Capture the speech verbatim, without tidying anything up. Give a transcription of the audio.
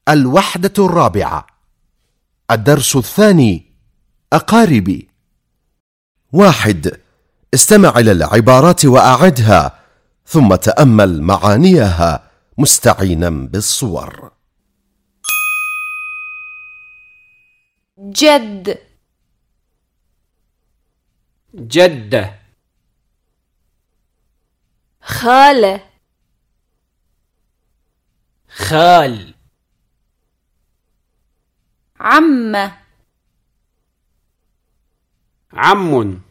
الوحدة الرابعة. الدرس الثاني: أقاربي. واحد. استمع إلى العبارات وأعدها، ثم تأمل معانيها مستعينا بالصور. جد، جدة، خالة، خال، عمة، عم،